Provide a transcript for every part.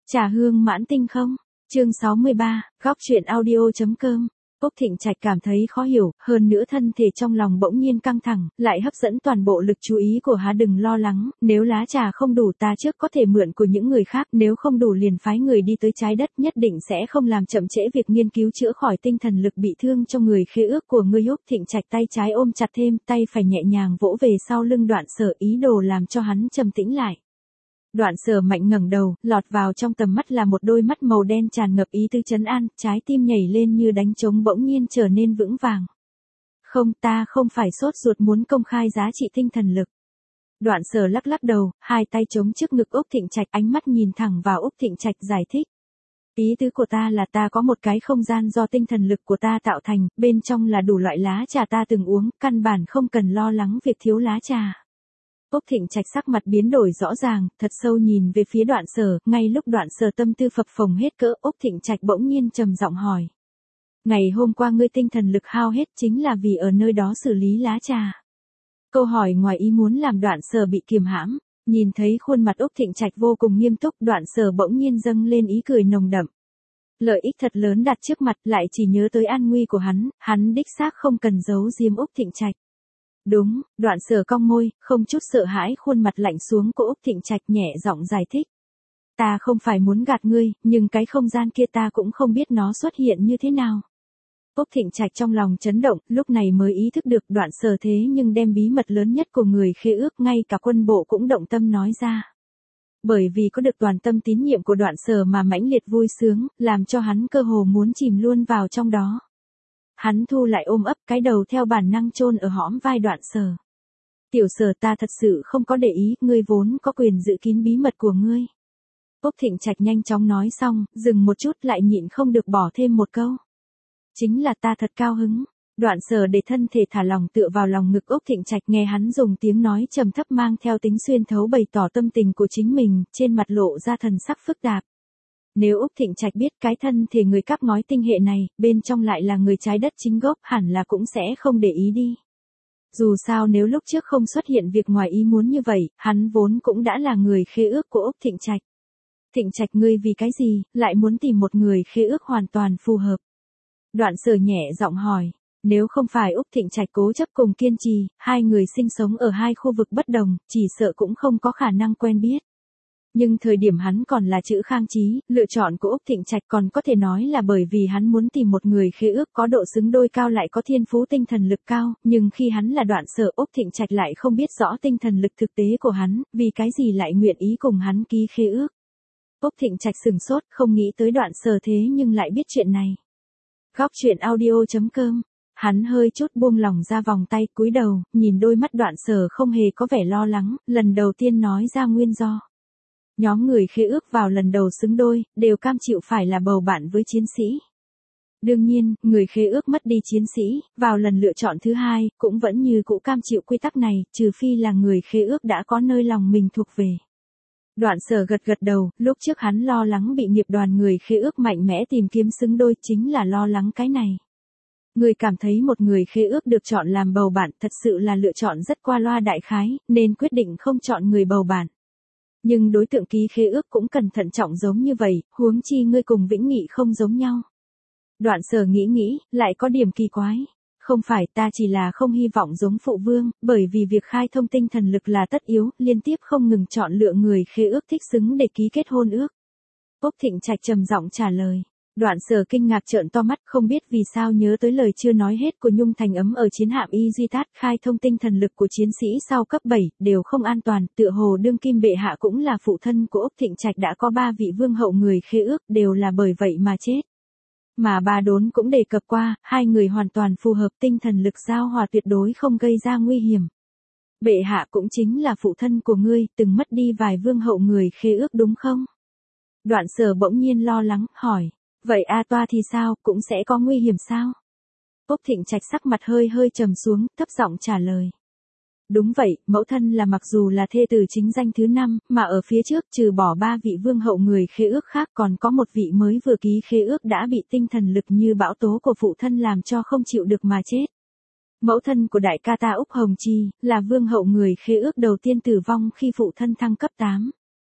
Trà hương mãn tinh không? Chương 63, góc truyện audio.com. Úc Thịnh Trạch cảm thấy khó hiểu, hơn nữa thân thể trong lòng bỗng nhiên căng thẳng, lại hấp dẫn toàn bộ lực chú ý của hắn. Đừng lo lắng, nếu lá trà không đủ ta trước có thể mượn của những người khác, nếu không đủ liền phái người đi tới trái đất, nhất định sẽ không làm chậm trễ việc nghiên cứu chữa khỏi tinh thần lực bị thương trong người khế ước của ngươi. Úc Thịnh Trạch tay trái ôm chặt thêm, tay phải nhẹ nhàng vỗ về sau lưng Đoạn Sở, ý đồ làm cho hắn trầm tĩnh lại. Đoạn Sở mạnh ngẩng đầu, lọt vào trong tầm mắt là một đôi mắt màu đen tràn ngập ý tứ trấn an, trái tim nhảy lên như đánh trống bỗng nhiên trở nên vững vàng. Không, ta không phải sốt ruột muốn công khai giá trị tinh thần lực. Đoạn Sở lắc lắc đầu, hai tay chống trước ngực Úc Thịnh Trạch, ánh mắt nhìn thẳng vào Úc Thịnh Trạch giải thích. Ý tứ của ta là ta có một cái không gian do tinh thần lực của ta tạo thành, bên trong là đủ loại lá trà ta từng uống, căn bản không cần lo lắng việc thiếu lá trà. Úc Thịnh Trạch sắc mặt biến đổi rõ ràng, thật sâu nhìn về phía Đoạn Sở, ngay lúc Đoạn Sở tâm tư phập phồng hết cỡ, Úc Thịnh Trạch bỗng nhiên trầm giọng hỏi. Ngày hôm qua ngươi tinh thần lực hao hết chính là vì ở nơi đó xử lý lá trà. Câu hỏi ngoài ý muốn làm Đoạn Sở bị kiềm hãm, nhìn thấy khuôn mặt Úc Thịnh Trạch vô cùng nghiêm túc, Đoạn Sở bỗng nhiên dâng lên ý cười nồng đậm. Lợi ích thật lớn đặt trước mặt, lại chỉ nhớ tới an nguy của hắn đích xác không cần giấu giếm Úc Thịnh Trạch. Đúng, Đoạn Sở cong môi, không chút sợ hãi, khuôn mặt lạnh xuống của Úc Thịnh Trạch nhẹ giọng giải thích. Ta không phải muốn gạt ngươi, nhưng cái không gian kia ta cũng không biết nó xuất hiện như thế nào. Úc Thịnh Trạch trong lòng chấn động, lúc này mới ý thức được Đoạn Sở thế nhưng đem bí mật lớn nhất của người khế ước, ngay cả quân bộ cũng động tâm nói ra. Bởi vì có được toàn tâm tín nhiệm của Đoạn Sở mà mãnh liệt vui sướng, làm cho hắn cơ hồ muốn chìm luôn vào trong đó. Hắn thu lại ôm ấp, cái đầu theo bản năng chôn ở hõm vai Đoạn Sở. Tiểu Sở, ta thật sự không có để ý, ngươi vốn có quyền giữ kín bí mật của ngươi. Úc Thịnh Trạch nhanh chóng nói xong, dừng một chút lại nhịn không được bỏ thêm một câu. Chính là ta thật cao hứng. Đoạn Sở để thân thể thả lòng tựa vào lòng ngực Úc Thịnh Trạch, nghe hắn dùng tiếng nói trầm thấp mang theo tính xuyên thấu bày tỏ tâm tình của chính mình, trên mặt lộ ra thần sắc phức tạp. Nếu Úc Thịnh Trạch biết cái thân thể người cắp ngói tinh hệ này, bên trong lại là người trái đất chính gốc, hẳn là cũng sẽ không để ý đi. Dù sao nếu lúc trước không xuất hiện việc ngoài ý muốn như vậy, hắn vốn cũng đã là người khế ước của Úc Thịnh Trạch. Thịnh Trạch, ngươi vì cái gì, lại muốn tìm một người khế ước hoàn toàn phù hợp? Đoạn Sở nhẹ giọng hỏi. Nếu không phải Úc Thịnh Trạch cố chấp cùng kiên trì, hai người sinh sống ở hai khu vực bất đồng, chỉ sợ cũng không có khả năng quen biết. Nhưng thời điểm hắn còn là chữ Khang Chí, lựa chọn của Úc Thịnh Trạch còn có thể nói là bởi vì hắn muốn tìm một người khế ước có độ xứng đôi cao lại có thiên phú tinh thần lực cao, nhưng khi hắn là Đoạn Sở, Úc Thịnh Trạch lại không biết rõ tinh thần lực thực tế của hắn, vì cái gì lại nguyện ý cùng hắn ký khế ước. Úc Thịnh Trạch sừng sốt, không nghĩ tới Đoạn Sở thế nhưng lại biết chuyện này. Góc truyện audio.com. Hắn hơi chút buông lỏng ra vòng tay, cúi đầu, nhìn đôi mắt Đoạn Sở không hề có vẻ lo lắng, lần đầu tiên nói ra nguyên do. Nhóm người khế ước vào lần đầu xứng đôi, đều cam chịu phải là bầu bạn với chiến sĩ. Đương nhiên, người khế ước mất đi chiến sĩ, vào lần lựa chọn thứ hai, cũng vẫn như cũ cam chịu quy tắc này, trừ phi là người khế ước đã có nơi lòng mình thuộc về. Đoạn Sở gật gật đầu, lúc trước hắn lo lắng bị nghiệp đoàn người khế ước mạnh mẽ tìm kiếm xứng đôi, chính là lo lắng cái này. Người cảm thấy một người khế ước được chọn làm bầu bạn thật sự là lựa chọn rất qua loa đại khái, nên quyết định không chọn người bầu bạn. Nhưng đối tượng ký khế ước cũng cần thận trọng giống như vậy, huống chi ngươi cùng Vĩnh Nghị không giống nhau. Đoạn Sở nghĩ, lại có điểm kỳ quái. Không phải, ta chỉ là không hy vọng giống phụ vương, bởi vì việc khai thông tinh thần lực là tất yếu, liên tiếp không ngừng chọn lựa người khế ước thích xứng để ký kết hôn ước. Úc Thịnh Trạch trầm giọng trả lời. Đoạn Sở kinh ngạc trợn to mắt, không biết vì sao nhớ tới lời chưa nói hết của Nhung Thành Ấm ở chiến hạm Y Duy Tát, khai thông tinh thần lực của chiến sĩ sau cấp 7, đều không an toàn, tựa hồ đương kim bệ hạ cũng là phụ thân của Úc Thịnh Trạch đã có 3 vị vương hậu người khế ước, đều là bởi vậy mà chết. Mà Bà Đốn cũng đề cập qua, hai người hoàn toàn phù hợp, tinh thần lực giao hòa tuyệt đối không gây ra nguy hiểm. Bệ hạ cũng chính là phụ thân của ngươi, từng mất đi vài vương hậu người khế ước đúng không? Đoạn Sở bỗng nhiên lo lắng, hỏi. Vậy A Toa thì sao, cũng sẽ có nguy hiểm sao? Úc Thịnh Trạch sắc mặt hơi trầm xuống, thấp giọng trả lời. Đúng vậy, mẫu thân là mặc dù là thê tử chính danh thứ 5, mà ở phía trước trừ bỏ 3 vị vương hậu người khế ước khác còn có một vị mới vừa ký khế ước đã bị tinh thần lực như bão tố của phụ thân làm cho không chịu được mà chết. Mẫu thân của đại ca ta Úc Hồng Chi, là vương hậu người khế ước đầu tiên tử vong khi phụ thân thăng cấp 8.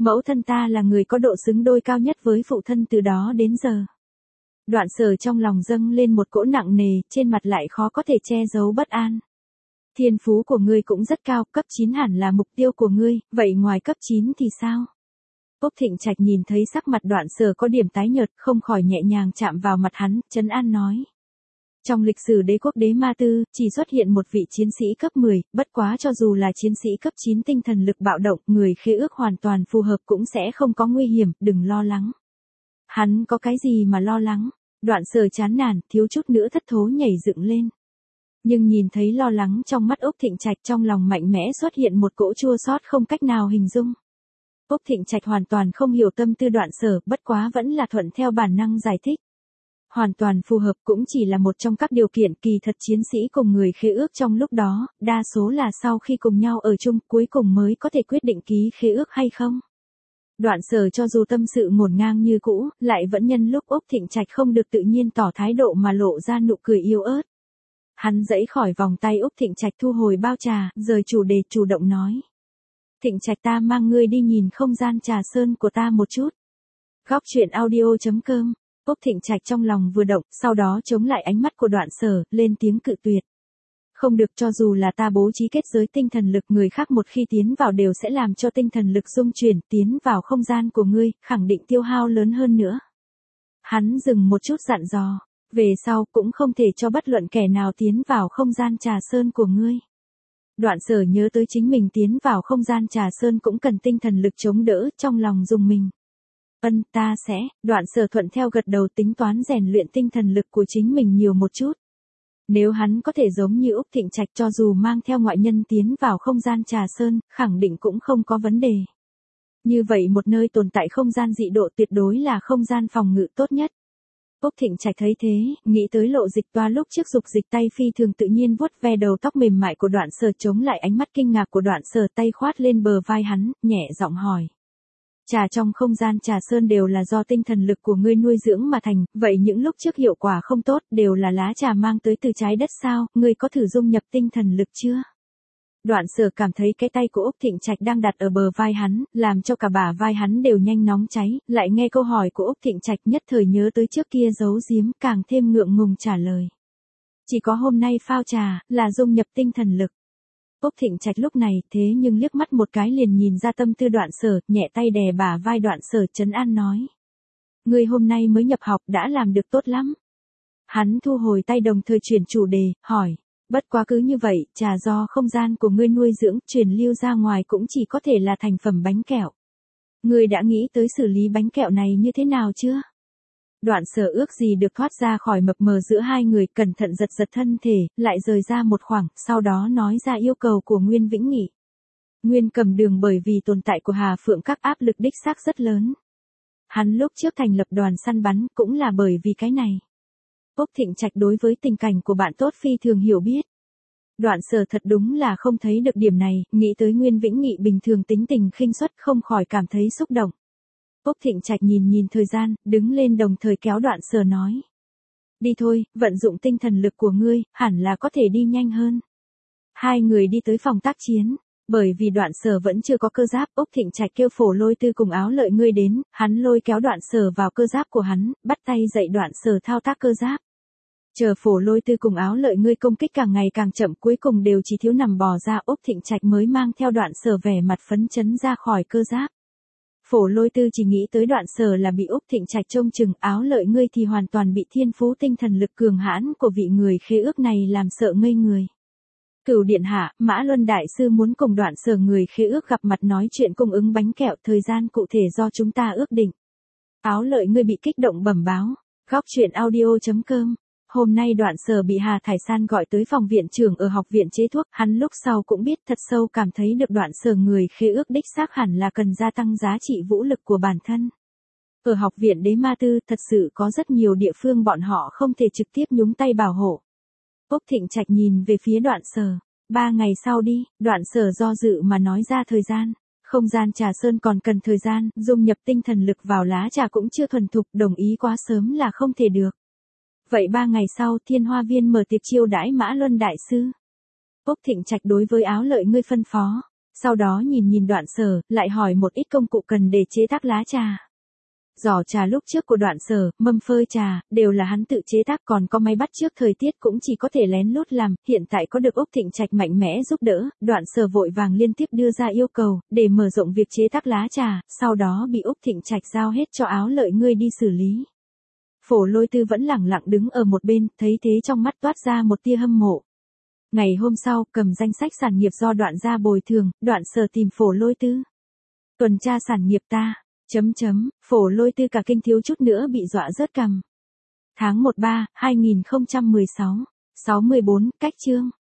Mẫu thân ta là người có độ xứng đôi cao nhất với phụ thân từ đó đến giờ. Đoạn Sở trong lòng dâng lên một cỗ nặng nề, trên mặt lại khó có thể che giấu bất an. Thiên phú của ngươi cũng rất cao, cấp 9 hẳn là mục tiêu của ngươi, vậy ngoài cấp 9 thì sao? Úc Thịnh Trạch nhìn thấy sắc mặt Đoạn Sở có điểm tái nhợt, không khỏi nhẹ nhàng chạm vào mặt hắn, trấn an nói. Trong lịch sử đế quốc Đế Ma Tư, chỉ xuất hiện một vị chiến sĩ cấp 10, bất quá cho dù là chiến sĩ cấp 9 tinh thần lực bạo động, người khế ước hoàn toàn phù hợp cũng sẽ không có nguy hiểm, đừng lo lắng. Hắn có cái gì mà lo lắng? Đoạn Sở chán nản, thiếu chút nữa thất thố nhảy dựng lên. Nhưng nhìn thấy lo lắng trong mắt Úc Thịnh Trạch, trong lòng mạnh mẽ xuất hiện một cỗ chua xót không cách nào hình dung. Úc Thịnh Trạch hoàn toàn không hiểu tâm tư Đoạn Sở, bất quá vẫn là thuận theo bản năng giải thích. Hoàn toàn phù hợp cũng chỉ là một trong các điều kiện, kỳ thật chiến sĩ cùng người khế ước trong lúc đó, đa số là sau khi cùng nhau ở chung cuối cùng mới có thể quyết định ký khế ước hay không. Đoạn Sở cho dù tâm sự ngổn ngang như cũ, lại vẫn nhân lúc Úc Thịnh Trạch không được tự nhiên tỏ thái độ mà lộ ra nụ cười yếu ớt. Hắn giãy khỏi vòng tay Úc Thịnh Trạch, thu hồi bao trà, rời chủ đề, chủ động nói. Thịnh Trạch, ta mang ngươi đi nhìn không gian Trà Sơn của ta một chút. Góc truyện audio.com. Úc Thịnh Trạch trong lòng vừa động, sau đó chống lại ánh mắt của Đoạn Sở, lên tiếng cự tuyệt. Không được, cho dù là ta bố trí kết giới tinh thần lực, người khác một khi tiến vào đều sẽ làm cho tinh thần lực dung chuyển, tiến vào không gian của ngươi, khẳng định tiêu hao lớn hơn nữa. Hắn dừng một chút dặn dò, về sau cũng không thể cho bất luận kẻ nào tiến vào không gian Trà Sơn của ngươi. Đoạn Sở nhớ tới chính mình tiến vào không gian Trà Sơn cũng cần tinh thần lực chống đỡ, trong lòng dùng mình. Ta sẽ. Đoạn Sở thuận theo gật đầu, tính toán rèn luyện tinh thần lực của chính mình nhiều một chút. Nếu hắn có thể giống như Úc Thịnh Trạch, cho dù mang theo ngoại nhân tiến vào không gian Trà Sơn, khẳng định cũng không có vấn đề. Như vậy một nơi tồn tại không gian dị độ tuyệt đối là không gian phòng ngự tốt nhất. Úc Thịnh Trạch thấy thế, nghĩ tới Lộ Dịch Toa lúc trước dục dịch tay phi thường tự nhiên vuốt ve đầu tóc mềm mại của Đoạn Sở, chống lại ánh mắt kinh ngạc của Đoạn Sở, tay khoát lên bờ vai hắn, nhẹ giọng hỏi. Trà trong không gian Trà Sơn đều là do tinh thần lực của ngươi nuôi dưỡng mà thành, vậy những lúc trước hiệu quả không tốt đều là lá trà mang tới từ trái đất sao, ngươi có thử dung nhập tinh thần lực chưa? Đoạn Sở cảm thấy cái tay của Úc Thịnh Trạch đang đặt ở bờ vai hắn, làm cho cả bả vai hắn đều nhanh nóng cháy, lại nghe câu hỏi của Úc Thịnh Trạch nhất thời nhớ tới trước kia giấu giếm, càng thêm ngượng ngùng trả lời. Chỉ có hôm nay phao trà, là dung nhập tinh thần lực. Úc Thịnh Trạch lúc này thế nhưng liếc mắt một cái liền nhìn ra tâm tư Đoạn Sở, nhẹ tay đè bả vai Đoạn Sở, trấn an nói. Ngươi hôm nay mới nhập học đã làm được tốt lắm. Hắn thu hồi tay đồng thời chuyển chủ đề, hỏi. Bất quá cứ như vậy, trà do không gian của ngươi nuôi dưỡng, truyền lưu ra ngoài cũng chỉ có thể là thành phẩm bánh kẹo. Ngươi đã nghĩ tới xử lý bánh kẹo này như thế nào chưa? Đoạn Sở ước gì được thoát ra khỏi mập mờ giữa hai người, cẩn thận giật giật thân thể, lại rời ra một khoảng, sau đó nói ra yêu cầu của Nguyên Vĩnh Nghị. Nguyên Cầm Đường bởi vì tồn tại của Hà Phượng các áp lực đích xác rất lớn. Hắn lúc trước thành lập đoàn săn bắn cũng là bởi vì cái này. Úc Thịnh Trạch đối với tình cảnh của bạn tốt phi thường hiểu biết. Đoạn Sở thật đúng là không thấy được điểm này, nghĩ tới Nguyên Vĩnh Nghị bình thường tính tình khinh suất, không khỏi cảm thấy xúc động. Úc Thịnh Trạch nhìn thời gian, đứng lên đồng thời kéo Đoạn Sở nói. Đi thôi, vận dụng tinh thần lực của ngươi, hẳn là có thể đi nhanh hơn. Hai người đi tới phòng tác chiến. Bởi vì Đoạn Sở vẫn chưa có cơ giáp, Úc Thịnh Trạch kêu Phổ Lôi Tư cùng Áo Lợi Ngươi đến, hắn lôi kéo Đoạn Sở vào cơ giáp của hắn, bắt tay dạy Đoạn Sở thao tác cơ giáp. Chờ Phổ Lôi Tư cùng Áo Lợi Ngươi công kích càng ngày càng chậm, cuối cùng đều chỉ thiếu nằm bò ra, Úc Thịnh Trạch mới mang theo Đoạn Sở vẻ mặt phấn chấn ra khỏi cơ giáp. Phổ Lôi Tư chỉ nghĩ tới Đoạn Sở là bị Úc Thịnh Trạch trông chừng, Áo Lợi Ngươi thì hoàn toàn bị thiên phú tinh thần lực cường hãn của vị người khế ước này làm sợ ngây người. Cửu điện hạ, Mã Luân đại sư muốn cùng Đoạn Sở người khế ước gặp mặt nói chuyện cung ứng bánh kẹo, thời gian cụ thể do chúng ta ước định. Áo Lợi Ngươi bị kích động bẩm báo. Góc truyện audio.com. Hôm nay Đoạn Sở bị Hà Thải San gọi tới phòng viện trưởng ở học viện chế thuốc, hắn lúc sau cũng biết thật sâu cảm thấy được Đoạn Sở người khế ước đích xác hẳn là cần gia tăng giá trị vũ lực của bản thân. Ở học viện Đế Ma Tư thật sự có rất nhiều địa phương bọn họ không thể trực tiếp nhúng tay bảo hộ. Úc Thịnh Trạch nhìn về phía Đoạn Sở. 3 ngày sau đi, Đoạn Sở do dự mà nói ra thời gian. Không gian Trà Sơn còn cần thời gian, dung nhập tinh thần lực vào lá trà cũng chưa thuần thục, đồng ý quá sớm là không thể được. Vậy 3 ngày sau, Thiên Hoa Viên mở tiệc chiêu đãi Mã Luân đại sư. Úc Thịnh Trạch đối với Áo Lợi Ngươi phân phó. Sau đó nhìn Đoạn Sở, lại hỏi một ít công cụ cần để chế tác lá trà. Giỏ trà lúc trước của Đoạn Sở, mâm phơi trà, đều là hắn tự chế tác, còn có máy bắt trước thời tiết cũng chỉ có thể lén lút làm, hiện tại có được Úc Thịnh Trạch mạnh mẽ giúp đỡ, Đoạn Sở vội vàng liên tiếp đưa ra yêu cầu, để mở rộng việc chế tác lá trà, sau đó bị Úc Thịnh Trạch giao hết cho Áo Lợi ngươi đi xử lý. Phổ Lôi Tư vẫn lẳng lặng đứng ở một bên, thấy thế trong mắt toát ra một tia hâm mộ. Ngày hôm sau, cầm danh sách sản nghiệp do Đoạn gia bồi thường, Đoạn Sở tìm Phổ Lôi Tư. Tuần tra sản nghiệp ta. Phổ Lôi Tư cả kinh thiếu chút nữa bị dọa rớt cằm. Tháng 13, 2016. 64, cách chương.